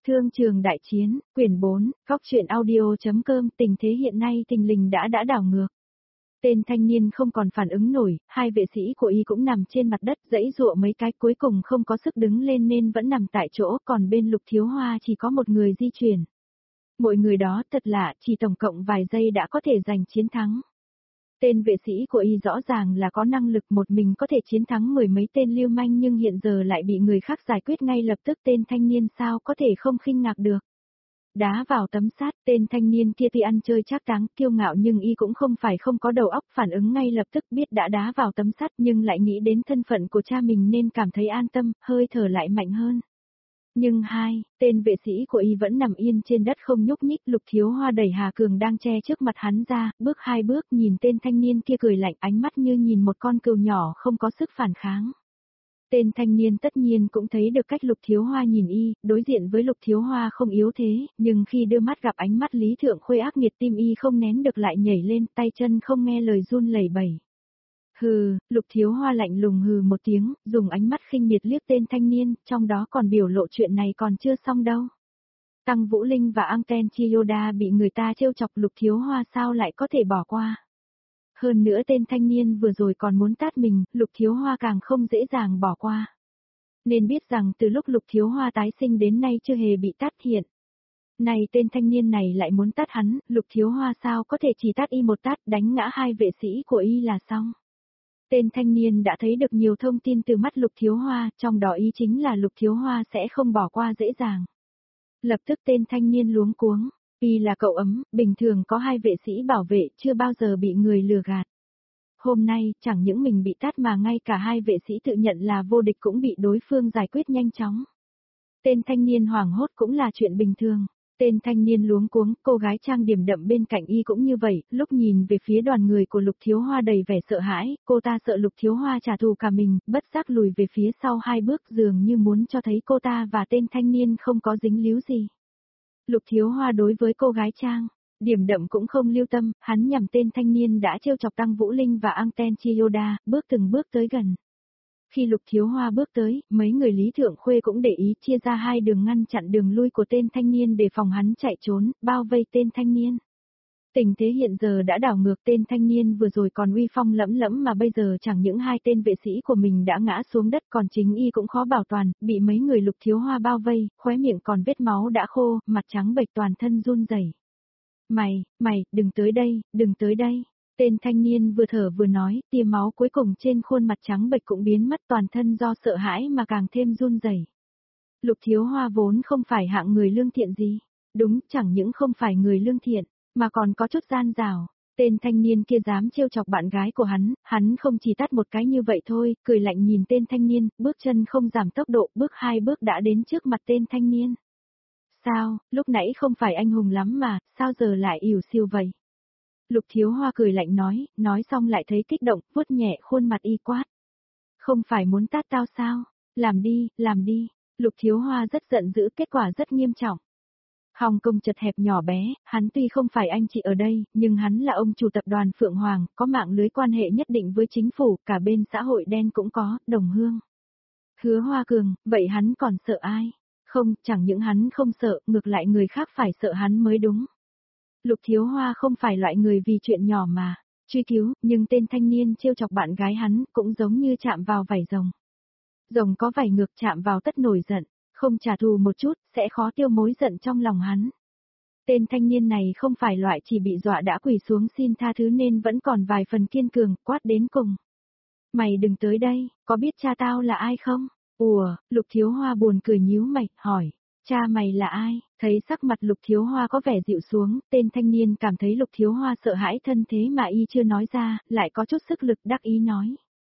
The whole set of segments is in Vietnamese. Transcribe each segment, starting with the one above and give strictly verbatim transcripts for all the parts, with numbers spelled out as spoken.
Thương trường đại chiến, quyển bốn, góc truyện audio.com. Tình thế hiện nay tình lình đã đã đảo ngược. Tên thanh niên không còn phản ứng nổi, hai vệ sĩ của y cũng nằm trên mặt đất giãy giụa mấy cái, cuối cùng không có sức đứng lên nên vẫn nằm tại chỗ, còn bên Lục Thiếu Hoa chỉ có một người di chuyển. Mỗi người đó thật lạ, chỉ tổng cộng vài giây đã có thể giành chiến thắng. Tên vệ sĩ của y rõ ràng là có năng lực một mình có thể chiến thắng mười mấy tên lưu manh, nhưng hiện giờ lại bị người khác giải quyết ngay lập tức. Tên thanh niên sao có thể không khinh ngạc được. Đá vào tấm sắt, tên thanh niên kia tuy ăn chơi trác táng, kiêu ngạo, nhưng y cũng không phải không có đầu óc, phản ứng ngay lập tức, biết đã đá vào tấm sắt nhưng lại nghĩ đến thân phận của cha mình nên cảm thấy an tâm, hơi thở lại mạnh hơn. Nhưng hai, tên vệ sĩ của y vẫn nằm yên trên đất không nhúc nhích. Lục Thiếu Hoa đẩy Hà Cường đang che trước mặt hắn ra, bước hai bước nhìn tên thanh niên kia cười lạnh, ánh mắt như nhìn một con cừu nhỏ không có sức phản kháng. Tên thanh niên tất nhiên cũng thấy được cách Lục Thiếu Hoa nhìn y, đối diện với Lục Thiếu Hoa không yếu thế, nhưng khi đưa mắt gặp ánh mắt Lý Thượng Khuê ác nghiệt, tim y không nén được lại nhảy lên, tay chân không nghe lời run lẩy bẩy. Hừ, Lục Thiếu Hoa lạnh lùng hừ một tiếng, dùng ánh mắt khinh miệt liếc tên thanh niên, trong đó còn biểu lộ chuyện này còn chưa xong đâu. Tăng Vũ Linh và Anten Chiyoda bị người ta trêu chọc, Lục Thiếu Hoa sao lại có thể bỏ qua. Hơn nữa tên thanh niên vừa rồi còn muốn tát mình, Lục Thiếu Hoa càng không dễ dàng bỏ qua. Nên biết rằng từ lúc Lục Thiếu Hoa tái sinh đến nay chưa hề bị tát hiện. Này tên thanh niên này lại muốn tát hắn, Lục Thiếu Hoa sao có thể chỉ tát y một tát, đánh ngã hai vệ sĩ của y là xong. Tên thanh niên đã thấy được nhiều thông tin từ mắt Lục Thiếu Hoa, trong đó ý chính là Lục Thiếu Hoa sẽ không bỏ qua dễ dàng. Lập tức tên thanh niên luống cuống, vì là cậu ấm, bình thường có hai vệ sĩ bảo vệ, chưa bao giờ bị người lừa gạt. Hôm nay, chẳng những mình bị tát mà ngay cả hai vệ sĩ tự nhận là vô địch cũng bị đối phương giải quyết nhanh chóng. Tên thanh niên hoảng hốt cũng là chuyện bình thường. Tên thanh niên luống cuống, cô gái trang điểm đậm bên cạnh y cũng như vậy, lúc nhìn về phía đoàn người của Lục Thiếu Hoa đầy vẻ sợ hãi, cô ta sợ Lục Thiếu Hoa trả thù cả mình, bất giác lùi về phía sau hai bước, dường như muốn cho thấy cô ta và tên thanh niên không có dính líu gì. Lục Thiếu Hoa đối với cô gái trang điểm đậm cũng không lưu tâm, hắn nhằm tên thanh niên đã trêu chọc Tăng Vũ Linh và Anten Chiyoda, bước từng bước tới gần. Khi Lục Thiếu Hoa bước tới, mấy người Lý Thượng Khuê cũng để ý, chia ra hai đường ngăn chặn đường lui của tên thanh niên để phòng hắn chạy trốn, bao vây tên thanh niên. Tình thế hiện giờ đã đảo ngược, tên thanh niên vừa rồi còn uy phong lẫm lẫm mà bây giờ chẳng những hai tên vệ sĩ của mình đã ngã xuống đất, còn chính y cũng khó bảo toàn, bị mấy người Lục Thiếu Hoa bao vây, khóe miệng còn vết máu đã khô, mặt trắng bệch, toàn thân run rẩy. Mày, mày, đừng tới đây, đừng tới đây. Tên thanh niên vừa thở vừa nói, tia máu cuối cùng trên khuôn mặt trắng bệch cũng biến mất, toàn thân do sợ hãi mà càng thêm run rẩy. Lục Thiếu Hoa vốn không phải hạng người lương thiện gì. Đúng, chẳng những không phải người lương thiện, mà còn có chút gian dảo. Tên thanh niên kia dám trêu chọc bạn gái của hắn, hắn không chỉ tát một cái như vậy thôi, cười lạnh nhìn tên thanh niên, bước chân không giảm tốc độ, bước hai bước đã đến trước mặt tên thanh niên. Sao, lúc nãy không phải anh hùng lắm mà, sao giờ lại ỉu xìu vậy? Lục Thiếu Hoa cười lạnh nói, nói xong lại thấy kích động, vuốt nhẹ khuôn mặt y quát. Không phải muốn tát tao sao? Làm đi, làm đi. Lục Thiếu Hoa rất giận dữ, kết quả rất nghiêm trọng. Hồng Kông chật hẹp nhỏ bé, hắn tuy không phải anh chị ở đây, nhưng hắn là ông chủ tập đoàn Phượng Hoàng, có mạng lưới quan hệ nhất định với chính phủ, cả bên xã hội đen cũng có, đồng hương. Hứa Hoa Cường, vậy hắn còn sợ ai? Không, chẳng những hắn không sợ, ngược lại người khác phải sợ hắn mới đúng. Lục Thiếu Hoa không phải loại người vì chuyện nhỏ mà truy cứu, nhưng tên thanh niên trêu chọc bạn gái hắn cũng giống như chạm vào vảy rồng. Rồng có vảy ngược, chạm vào tất nổi giận, không trả thù một chút, sẽ khó tiêu mối giận trong lòng hắn. Tên thanh niên này không phải loại chỉ bị dọa đã quỳ xuống xin tha thứ nên vẫn còn vài phần kiên cường, quát đến cùng. Mày đừng tới đây, có biết cha tao là ai không? Ủa, Lục Thiếu Hoa buồn cười nhíu mày, hỏi. Cha mày là ai? Thấy sắc mặt Lục Thiếu Hoa có vẻ dịu xuống, tên thanh niên cảm thấy Lục Thiếu Hoa sợ hãi thân thế mà y chưa nói ra, lại có chút sức lực đắc ý nói.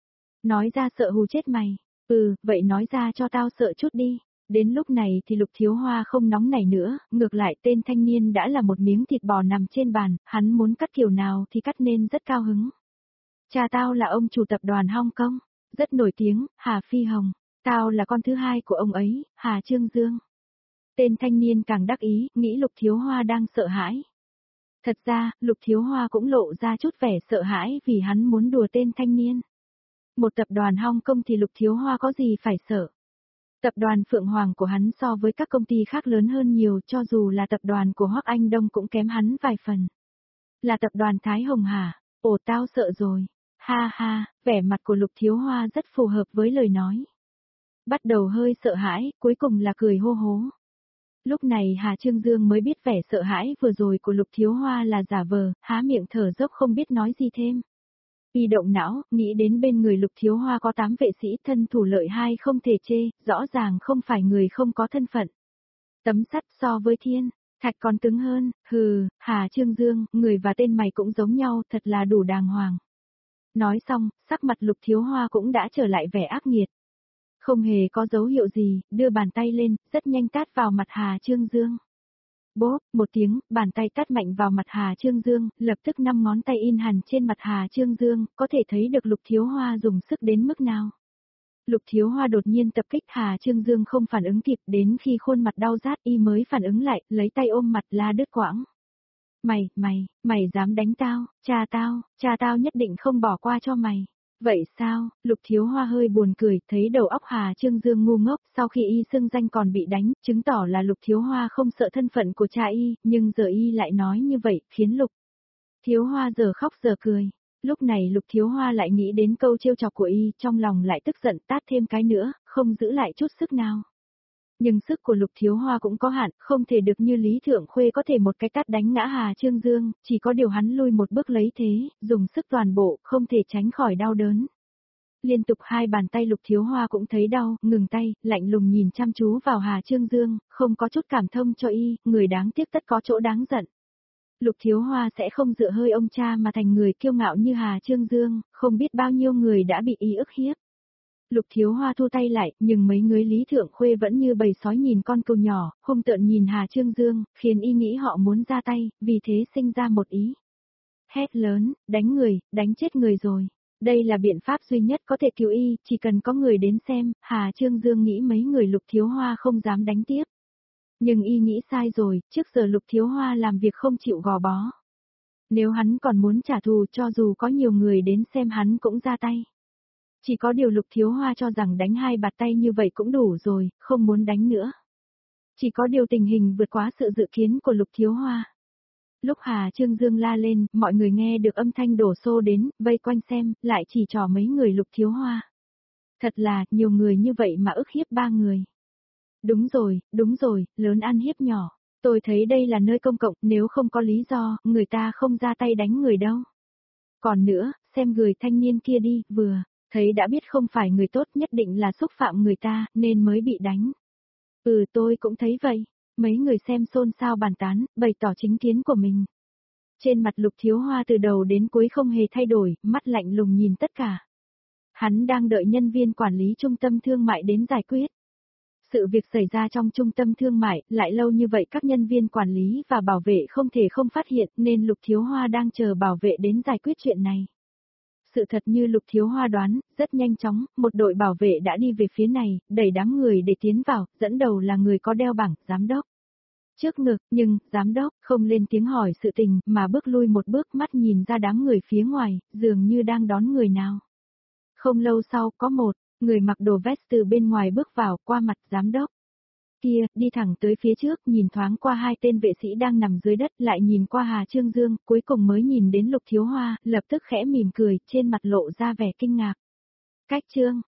Nói ra sợ hù chết mày. Ừ, vậy nói ra cho tao sợ chút đi. Đến lúc này thì Lục Thiếu Hoa không nóng nảy nữa, ngược lại tên thanh niên đã là một miếng thịt bò nằm trên bàn, hắn muốn cắt kiểu nào thì cắt nên rất cao hứng. Cha tao là ông chủ tập đoàn Hong Kong, rất nổi tiếng, Hà Phi Hồng. Tao là con thứ hai của ông ấy, Hà Trương Dương. Tên thanh niên càng đắc ý, nghĩ Lục Thiếu Hoa đang sợ hãi. Thật ra, Lục Thiếu Hoa cũng lộ ra chút vẻ sợ hãi vì hắn muốn đùa tên thanh niên. Một tập đoàn Hong Kong thì Lục Thiếu Hoa có gì phải sợ. Tập đoàn Phượng Hoàng của hắn so với các công ty khác lớn hơn nhiều, cho dù là tập đoàn của Hoắc Anh Đông cũng kém hắn vài phần. Là tập đoàn Thái Hồng hả? Ồ tao sợ rồi. Ha ha, vẻ mặt của Lục Thiếu Hoa rất phù hợp với lời nói. Bắt đầu hơi sợ hãi, cuối cùng là cười hô hố. Lúc này Hà Trương Dương mới biết vẻ sợ hãi vừa rồi của Lục Thiếu Hoa là giả vờ, há miệng thở dốc không biết nói gì thêm. Y động não, nghĩ đến bên người Lục Thiếu Hoa có tám vệ sĩ thân thủ lợi hai không thể chê, rõ ràng không phải người không có thân phận. Tấm sắt so với thiên, thạch còn cứng hơn, hừ, Hà Trương Dương, người và tên mày cũng giống nhau, thật là đủ đàng hoàng. Nói xong, sắc mặt Lục Thiếu Hoa cũng đã trở lại vẻ ác nghiệt. Không hề có dấu hiệu gì, đưa bàn tay lên, rất nhanh tát vào mặt Hà Trương Dương. Bốp, một tiếng, bàn tay tát mạnh vào mặt Hà Trương Dương, lập tức năm ngón tay in hẳn trên mặt Hà Trương Dương, có thể thấy được Lục Thiếu Hoa dùng sức đến mức nào. Lục Thiếu Hoa đột nhiên tập kích Hà Trương Dương không phản ứng kịp, đến khi khuôn mặt đau rát y mới phản ứng lại, lấy tay ôm mặt la đứt quãng. Mày, mày, mày dám đánh tao, cha tao, cha tao nhất định không bỏ qua cho mày. Vậy sao, Lục Thiếu Hoa hơi buồn cười, thấy đầu óc Hà Trương Dương ngu ngốc, sau khi y xưng danh còn bị đánh, chứng tỏ là Lục Thiếu Hoa không sợ thân phận của cha y, nhưng giờ y lại nói như vậy, khiến Lục Thiếu Hoa giờ khóc giờ cười. Lúc này Lục Thiếu Hoa lại nghĩ đến câu trêu chọc của y, trong lòng lại tức giận tát thêm cái nữa, không giữ lại chút sức nào. Nhưng sức của Lục Thiếu Hoa cũng có hạn, không thể được như Lý Thượng Khuê có thể một cái tát đánh ngã Hà Trương Dương, chỉ có điều hắn lui một bước lấy thế, dùng sức toàn bộ, không thể tránh khỏi đau đớn. Liên tục hai bàn tay Lục Thiếu Hoa cũng thấy đau, ngừng tay, lạnh lùng nhìn chăm chú vào Hà Trương Dương, không có chút cảm thông cho y, người đáng tiếc tất có chỗ đáng giận. Lục Thiếu Hoa sẽ không dựa hơi ông cha mà thành người kiêu ngạo như Hà Trương Dương, không biết bao nhiêu người đã bị y ức hiếp. Lục Thiếu Hoa thu tay lại, nhưng mấy người Lý Thượng Khuê vẫn như bầy sói nhìn con cừu nhỏ, hung tợn nhìn Hà Trương Dương, khiến y nghĩ họ muốn ra tay, vì thế sinh ra một ý. Hét lớn, đánh người, đánh chết người rồi. Đây là biện pháp duy nhất có thể cứu y, chỉ cần có người đến xem, Hà Trương Dương nghĩ mấy người Lục Thiếu Hoa không dám đánh tiếp. Nhưng y nghĩ sai rồi, trước giờ Lục Thiếu Hoa làm việc không chịu gò bó. Nếu hắn còn muốn trả thù cho dù có nhiều người đến xem hắn cũng ra tay. Chỉ có điều Lục Thiếu Hoa cho rằng đánh hai bạt tay như vậy cũng đủ rồi, không muốn đánh nữa. Chỉ có điều tình hình vượt quá sự dự kiến của Lục Thiếu Hoa. Lúc Hà Trương Dương la lên, mọi người nghe được âm thanh đổ xô đến, vây quanh xem, lại chỉ trò mấy người Lục Thiếu Hoa. Thật là, nhiều người như vậy mà ức hiếp ba người. Đúng rồi, đúng rồi, lớn ăn hiếp nhỏ. Tôi thấy đây là nơi công cộng, nếu không có lý do, người ta không ra tay đánh người đâu. Còn nữa, xem người thanh niên kia đi, vừa, thấy đã biết không phải người tốt nhất định là xúc phạm người ta, nên mới bị đánh. Ừ tôi cũng thấy vậy. Mấy người xem xôn xao bàn tán, bày tỏ chính kiến của mình. Trên mặt Lục Thiếu Hoa từ đầu đến cuối không hề thay đổi, mắt lạnh lùng nhìn tất cả. Hắn đang đợi nhân viên quản lý trung tâm thương mại đến giải quyết. Sự việc xảy ra trong trung tâm thương mại, lại lâu như vậy các nhân viên quản lý và bảo vệ không thể không phát hiện nên Lục Thiếu Hoa đang chờ bảo vệ đến giải quyết chuyện này. Sự thật như Lục Thiếu Hoa đoán, rất nhanh chóng, một đội bảo vệ đã đi về phía này, đẩy đám người để tiến vào, dẫn đầu là người có đeo bảng, giám đốc. Trước ngực, nhưng, giám đốc, không lên tiếng hỏi sự tình, mà bước lui một bước mắt nhìn ra đám người phía ngoài, dường như đang đón người nào. Không lâu sau, có một người mặc đồ vest từ bên ngoài bước vào, qua mặt giám đốc. Kia, đi thẳng tới phía trước, nhìn thoáng qua hai tên vệ sĩ đang nằm dưới đất, lại nhìn qua Hà Trương Dương, cuối cùng mới nhìn đến Lục Thiếu Hoa, lập tức khẽ mỉm cười, trên mặt lộ ra vẻ kinh ngạc. Cách Trương,